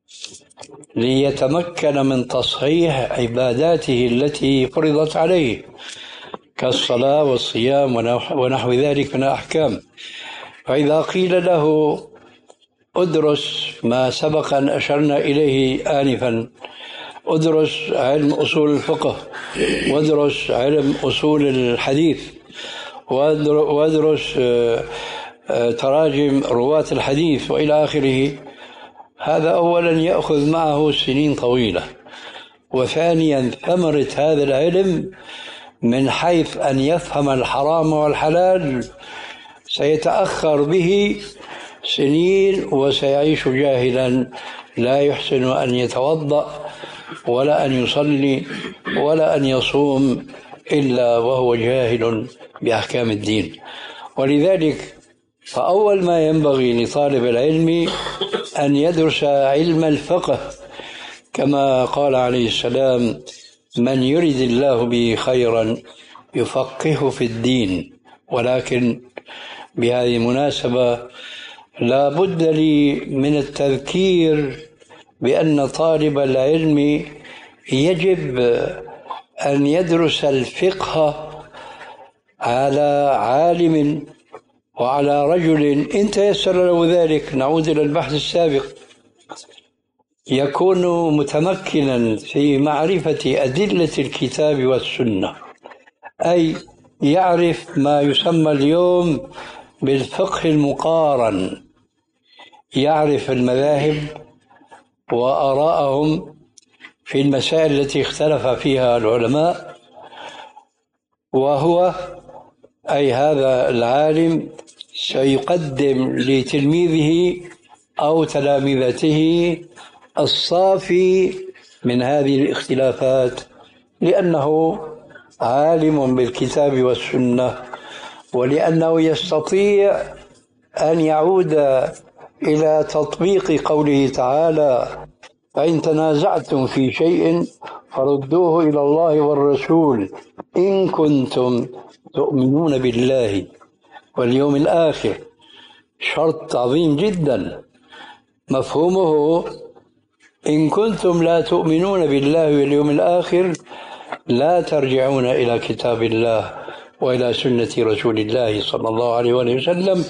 ليتمكن من تصحيح عباداته التي فرضت عليه كالصلاة والصيام ونحو ذلك من الأحكام. فإذا قيل له ادرس ما سبق أن أشرنا إليه آنفا، ادرس علم أصول الفقه، وادرس علم أصول الحديث، وادرس تراجم رواة الحديث وإلى آخره، هذا أولا يأخذ معه سنين طويلة، وثانيا ثمرة هذا العلم من حيث أن يفهم الحرام والحلال سيتأخر به سنين، وسيعيش جاهلا لا يحسن أن يتوضأ ولا أن يصلي ولا أن يصوم إلا وهو جاهل بأحكام الدين. ولذلك فأول ما ينبغي لطالب العلم أن يدرس علم الفقه، كما قال عليه السلام: من يرد الله به خيرا يفقهه في الدين. ولكن بهذه المناسبة لا بد لي من التذكير بأن طالب العلم يجب أن يدرس الفقه على عالم وعلى رجل إن تيسر له ذلك. نعود إلى البحث السابق، يكون متمكنا في معرفة أدلة الكتاب والسنة، أي يعرف ما يسمى اليوم بالفقه المقارن، يعرف المذاهب وآراءهم في المسائل التي اختلف فيها العلماء، وهو أي هذا العالم سيقدم لتلميذه أو تلامذته الصافي من هذه الاختلافات، لأنه عالم بالكتاب والسنة، ولأنه يستطيع أن يعود إلى تطبيق قوله تعالى: فإن تنازعتم في شيء فردوه إلى الله والرسول إن كنتم تؤمنون بالله واليوم الآخر. شرط عظيم جدا، مفهومه إن كنتم لا تؤمنون بالله واليوم الآخر لا ترجعون إلى كتاب الله وإلى سنة رسول الله صلى الله عليه وسلم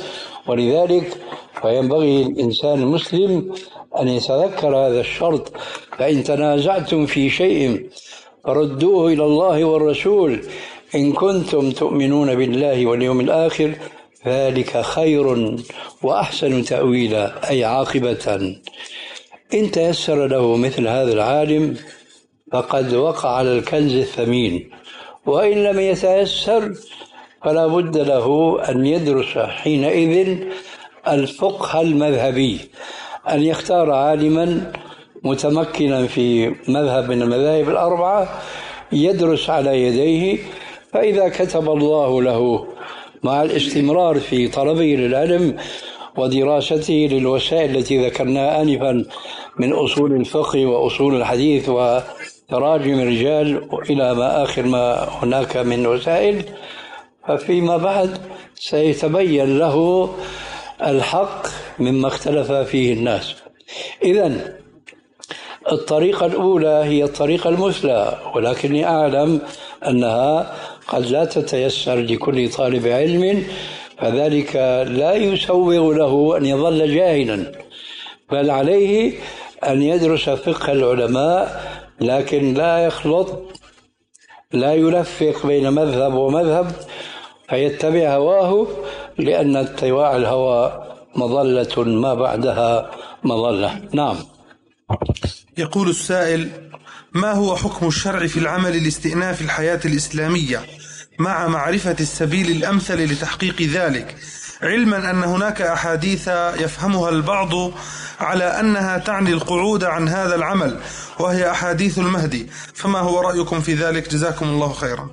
ولذلك فينبغي الإنسان المسلم أن يتذكر هذا الشرط. فإن تنازعتم في شيء فردوه إلى الله والرسول إن كنتم تؤمنون بالله واليوم الآخر ذلك خير وأحسن تأويلا، أي عاقبة. إن تيسر له مثل هذا العالم فقد وقع على الكنز الثمين، وإن لم يتيسر فلا بد له أن يدرس حينئذ الفقه المذهبي، أن يختار عالما متمكنا في مذهب من المذاهب الأربعة يدرس على يديه، فإذا كتب الله له مع الاستمرار في طلبه للعلم ودراسته للوسائل التي ذكرناها آنفا من أصول الفقه وأصول الحديث وتراجم الرجال إلى ما آخر ما هناك من وسائل، ففيما بعد سيتبين له الحق مما اختلف فيه الناس. إذن الطريقة الأولى هي الطريقة المثلى، ولكني أعلم أنها قد لا تتيسر لكل طالب علم، فذلك لا يسوغ له أن يظل جاهلا، بل عليه أن يدرس فقه العلماء، لكن لا يخلط، لا يلفق بين مذهب ومذهب فيتبع هواه، لأن اتباع الهوى مظلة ما بعدها مظلة. نعم. يقول السائل: ما هو حكم الشرع في العمل لاستئناف الحياة الإسلامية مع معرفة السبيل الأمثل لتحقيق ذلك، علما أن هناك أحاديث يفهمها البعض على أنها تعني القعود عن هذا العمل، وهي أحاديث المهدي، فما هو رأيكم في ذلك؟ جزاكم الله خيرا.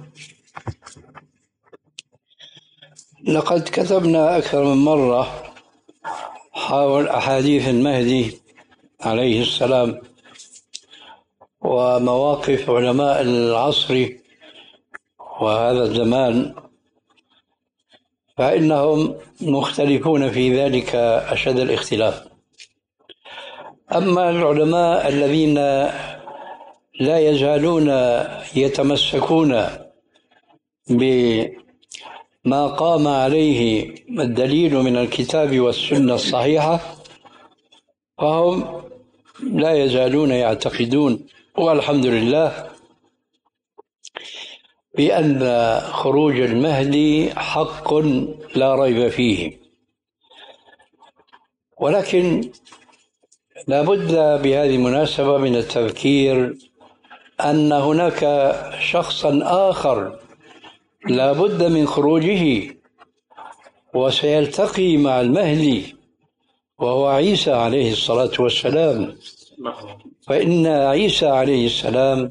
لقد كتبنا أكثر من مرة حول أحاديث المهدي عليه السلام ومواقف علماء العصر وهذا الزمان، فإنهم مختلفون في ذلك أشد الاختلاف. أما العلماء الذين لا يزالون يتمسكون بما قام عليه الدليل من الكتاب والسنة الصحيحة فهم لا يزالون يعتقدون والحمد لله بأن خروج المهدي حق لا ريب فيه، ولكن لا بد بهذه المناسبة من التذكير أن هناك شخصا آخر لا بد من خروجه وسيلتقي مع المهدي، وهو عيسى عليه الصلاة والسلام. فإن عيسى عليه السلام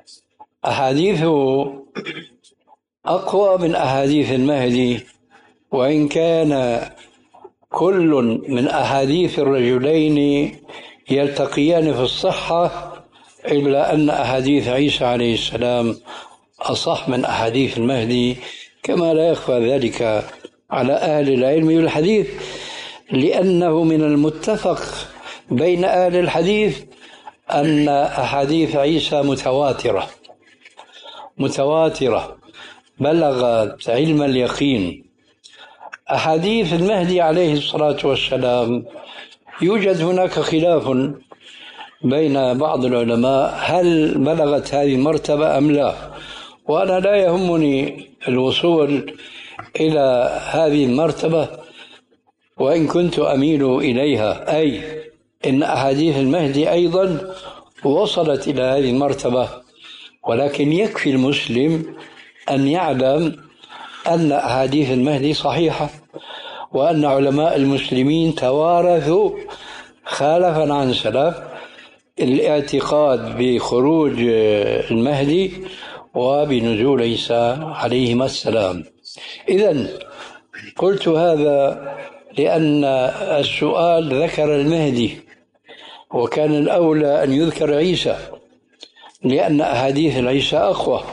أحاديثه أقوى من أحاديث المهدي، وإن كان كل من أحاديث الرجلين يلتقيان في الصحة، إلا أن أحاديث عيسى عليه السلام أصح من أحاديث المهدي، كما لا يخفى ذلك على أهل العلم والحديث، لأنه من المتفق بين أهل الحديث أن أحاديث عيسى متواترة متواترة بلغت علم اليقين. أحاديث المهدي عليه الصلاة والسلام يوجد هناك خلاف بين بعض العلماء هل بلغت هذه المرتبة أم لا، وأنا لا يهمني الوصول إلى هذه المرتبة وإن كنت أميل إليها، أي إن أحاديث المهدي أيضا وصلت إلى هذه المرتبة، ولكن يكفي المسلم أن يعلم أن أحاديث المهدي صحيحة، وأن علماء المسلمين توارثوا خالفا عن سلف الاعتقاد بخروج المهدي وبنزول عيسى عليهما السلام. إذن قلت هذا لأن السؤال ذكر المهدي، وكان الأولى أن يذكر عيسى لأن أحاديث عيسى أقوى،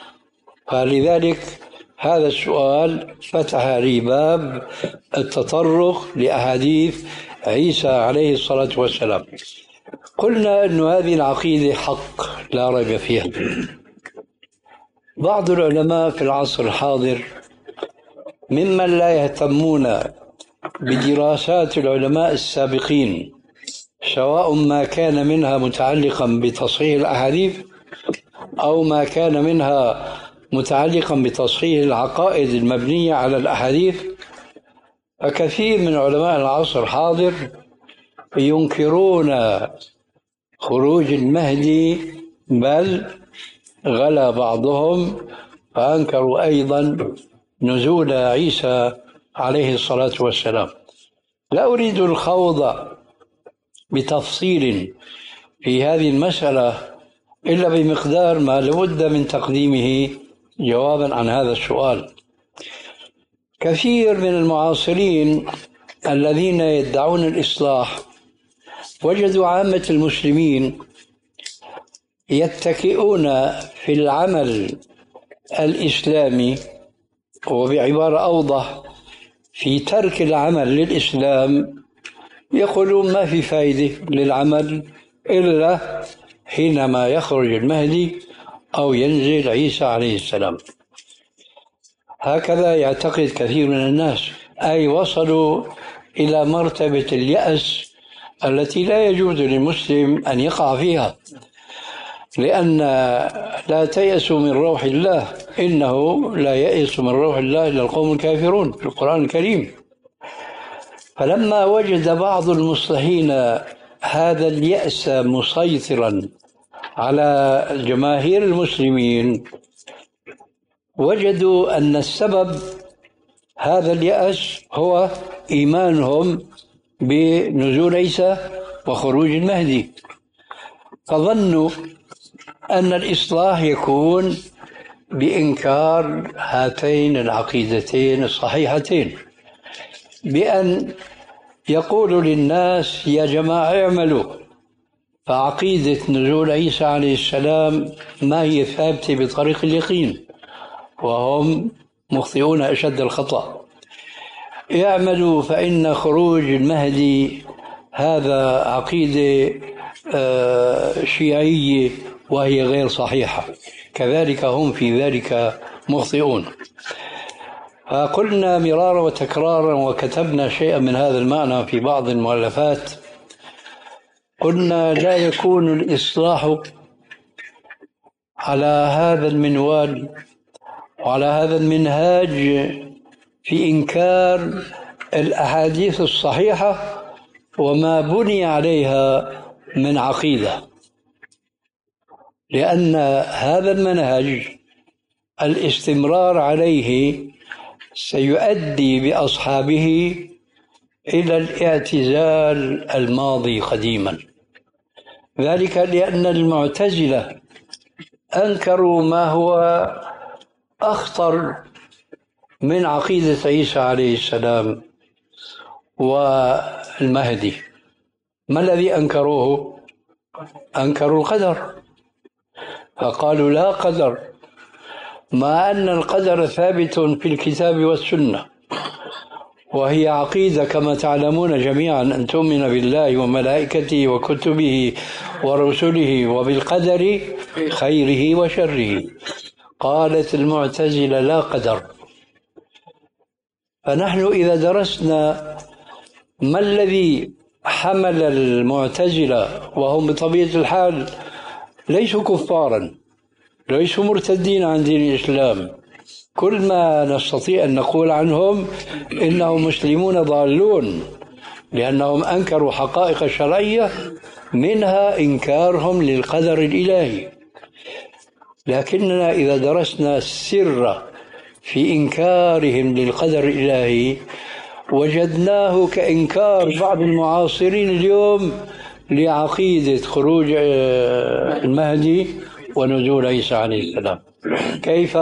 فلذلك هذا السؤال فتح لي باب التطرق لأحاديث عيسى عليه الصلاة والسلام. قلنا أن هذه العقيدة حق لا ريب فيها. بعض العلماء في العصر الحاضر ممن لا يهتمون بدراسات العلماء السابقين، سواء ما كان منها متعلقا بتصحيح الأحاديث أو ما كان منها متعلقا بتصحيح العقائد المبنية على الأحاديث، فكثير من علماء العصر الحاضر ينكرون خروج المهدي، بل غلا بعضهم فأنكروا أيضا نزول عيسى عليه الصلاة والسلام. لا أريد الخوض بتفصيل في هذه المسألة إلا بمقدار ما لابد من تقديمه جوابا عن هذا السؤال. كثير من المعاصرين الذين يدعون الإصلاح وجدوا عامة المسلمين يتكئون في العمل الإسلامي، وبعبارة أوضح في ترك العمل للإسلام، يقولون ما في فائدة للعمل إلا حينما يخرج المهدي أو ينزل عيسى عليه السلام. هكذا يعتقد كثير من الناس، أي وصلوا إلى مرتبة اليأس التي لا يجوز للمسلم أن يقع فيها، لأن لا تيأسوا من روح الله إنه لا يأس من روح الله إلا القوم الكافرون في القرآن الكريم. فلما وجد بعض المصلحين هذا اليأس مسيطرا على جماهير المسلمين، وجدوا أن السبب هذا اليأس هو إيمانهم بنزول عيسى وخروج المهدي، فظنوا أن الإصلاح يكون بإنكار هاتين العقيدتين الصحيحتين، بأن يقول للناس يا جماعة اعملوا، فعقيدة نزول عيسى عليه السلام ما هي ثابتة بطريق اليقين، وهم مخطئون أشد الخطأ. اعملوا فإن خروج المهدي هذا عقيدة شيعية وهي غير صحيحة، كذلك هم في ذلك مخطئون. فقلنا مرارا وتكرارا وكتبنا شيئا من هذا المعنى في بعض المؤلفات، قلنا لا يكون الإصلاح على هذا المنوال وعلى هذا المنهاج في إنكار الأحاديث الصحيحة وما بني عليها من عقيدة، لأن هذا المنهج الاستمرار عليه سيؤدي بأصحابه إلى الاعتزال الماضي قديما. ذلك لأن المعتزلة أنكروا ما هو أخطر من عقيدة عيسى عليه السلام والمهدي. ما الذي أنكروه؟ أنكروا القدر، فقالوا لا قدر، مع أن القدر ثابت في الكتاب والسنة، وهي عقيدة كما تعلمون جميعا أن تؤمن بالله وملائكته وكتبه ورسله وبالقدر خيره وشره. قالت المعتزلة لا قدر. فنحن إذا درسنا ما الذي حمل المعتزلة، وهم بطبيعة الحال ليسوا كفارا، ليسوا مرتدين عن دين الإسلام، كل ما نستطيع أن نقول عنهم إنهم مسلمون ضالون، لأنهم أنكروا حقائق شرعية منها إنكارهم للقدر الإلهي. لكننا إذا درسنا السر في إنكارهم للقدر الإلهي وجدناه كإنكار بعض المعاصرين اليوم لعقيدة خروج المهدي ونزول عيسى عليه السلام. كيف؟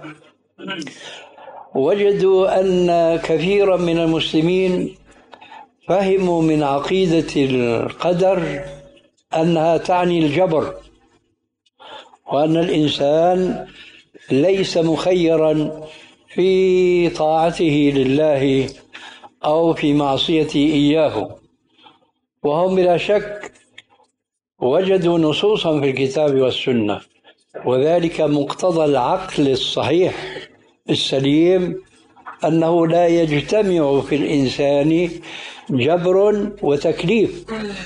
وجدوا أن كثيرا من المسلمين فهموا من عقيدة القدر أنها تعني الجبر، وأن الإنسان ليس مخيرا في طاعته لله أو في معصيته إياه. وهم بلا شك وجدوا نصوصا في الكتاب والسنة، وذلك مقتضى العقل الصحيح السليم أنه لا يجتمع في الإنسان جبر وتكليف،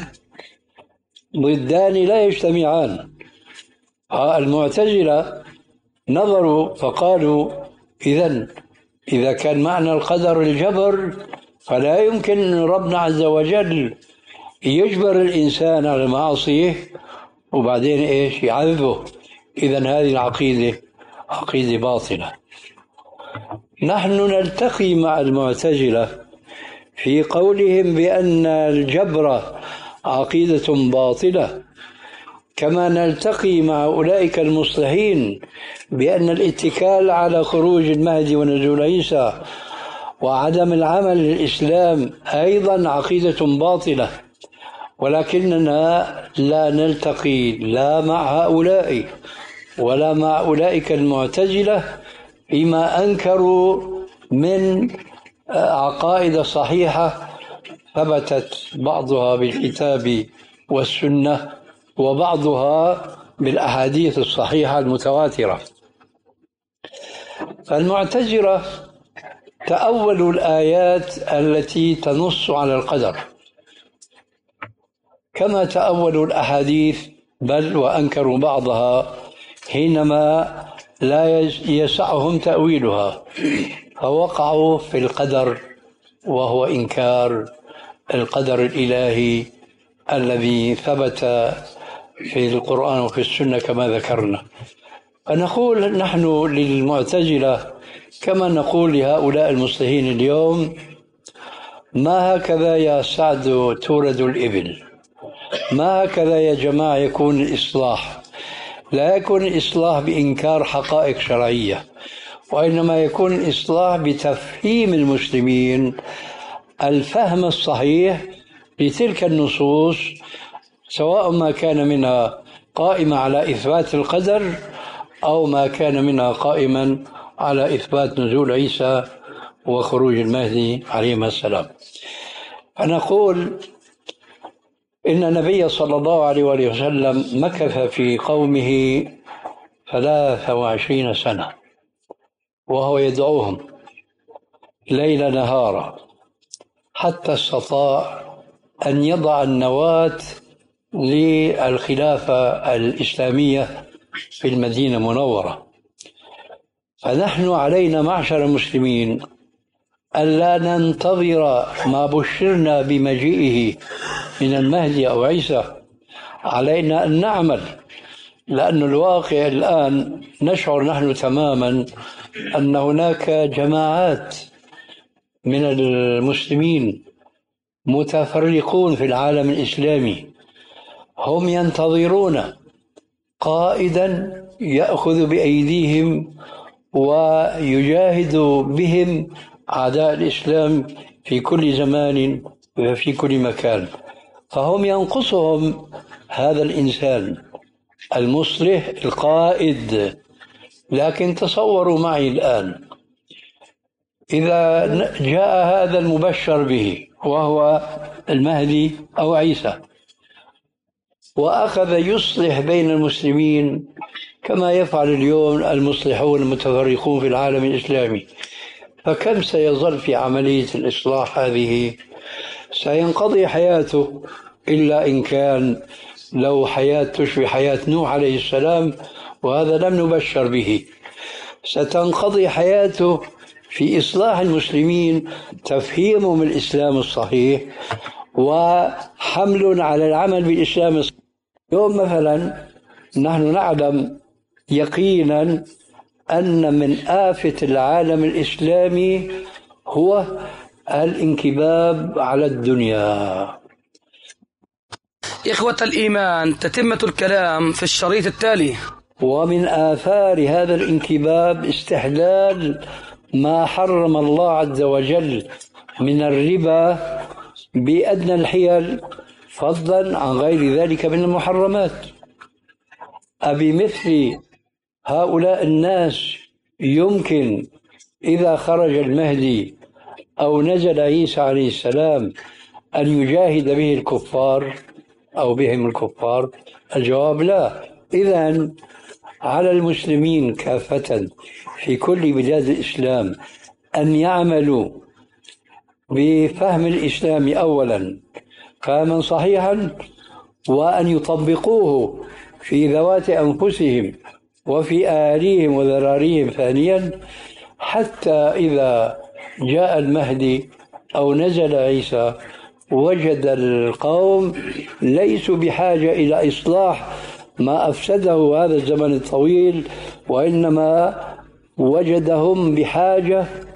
ضدان لا يجتمعان. المعتزلة نظروا فقالوا إذن إذا كان معنى القدر الجبر فلا يمكن ربنا عز وجل يجبر الإنسان على معصيه وبعدين إيش يعذبه. إذن هذه العقيدة عقيدة باطلة. نحن نلتقي مع المعتزلة في قولهم بأن الجبر عقيدة باطلة، كما نلتقي مع أولئك المصلحين بأن الاتكال على خروج المهدي ونزول عيسى وعدم العمل للإسلام أيضا عقيدة باطلة. ولكننا لا نلتقي لا مع هؤلاء ولا مع أولئك المعتزلة فيما أنكروا من عقائد صحيحة ثبتت بعضها بالكتاب والسنة وبعضها بالأحاديث الصحيحة المتواترة. فالمعتزلة تأولوا الآيات التي تنص على القدر كما تأولوا الأحاديث، بل وأنكروا بعضها حينما لا يسعهم تأويلها، فوقعوا في القدر وهو إنكار القدر الإلهي الذي ثبت في القرآن وفي السنة كما ذكرنا. فنقول نحن للمعتزلة كما نقول لهؤلاء المصلحين اليوم: ما هكذا يا سعد تورد الإبل، ما هكذا يا جماعة يكون الإصلاح. لا يكون الإصلاح بإنكار حقائق شرعية، وإنما يكون الإصلاح بتفهيم المسلمين الفهم الصحيح لتلك النصوص، سواء ما كان منها قائمة على إثبات القدر أو ما كان منها قائما على إثبات نزول عيسى وخروج المهدي عليه السلام. فنقول إن النبي صلى الله عليه وسلم مكث في قومه ثلاث وعشرين سنة وهو يدعوهم ليل نهارا حتى استطاع أن يضع النواة للخلافة الإسلامية في المدينة المنورة. فنحن علينا معشر المسلمين ألا ننتظر ما بشرنا بمجيئه من المهدي أو عيسى، علينا أن نعمل، لأن الواقع الآن نشعر نحن تماما أن هناك جماعات من المسلمين متفرقون في العالم الإسلامي، هم ينتظرون قائدا يأخذ بأيديهم ويجاهد بهم أعداء الإسلام في كل زمان وفي كل مكان. فهم ينقصهم هذا الإنسان المصلح القائد. لكن تصوروا معي الآن إذا جاء هذا المبشر به وهو المهدي أو عيسى وأخذ يصلح بين المسلمين كما يفعل اليوم المصلحون المتفرقون في العالم الإسلامي، فكم سيظل في عملية الإصلاح هذه؟ سينقضي حياته، إلا إن كان لو حياة تشبه حياة نوح عليه السلام، وهذا لم نبشر به. ستنقضي حياته في إصلاح المسلمين، تفهيمهم الإسلام الصحيح وحمل على العمل بالإسلام الصحيح. يوم مثلا نحن نعلم يقينا أن من آفة العالم الإسلامي هو الانكباب على الدنيا. إخوة الإيمان، تتمة الكلام في الشريط التالي. ومن آثار هذا الانكباب استحلال ما حرم الله عز وجل من الربا بأدنى الحيل، فضلا عن غير ذلك من المحرمات. أبمثل هؤلاء الناس يمكن إذا خرج المهدي أو نزل عيسى عليه السلام أن يجاهد به الكفار أو بهم الكفار؟ الجواب لا. إذن على المسلمين كافة في كل بلاد الإسلام أن يعملوا بفهم الإسلام أولا فهما صحيحا، وأن يطبقوه في ذوات أنفسهم وفي أهاليهم وذراريهم ثانيا، حتى إذا جاء المهدي أو نزل عيسى وجد القوم ليسوا بحاجة إلى إصلاح ما أفسده هذا الزمن الطويل، وإنما وجدهم بحاجة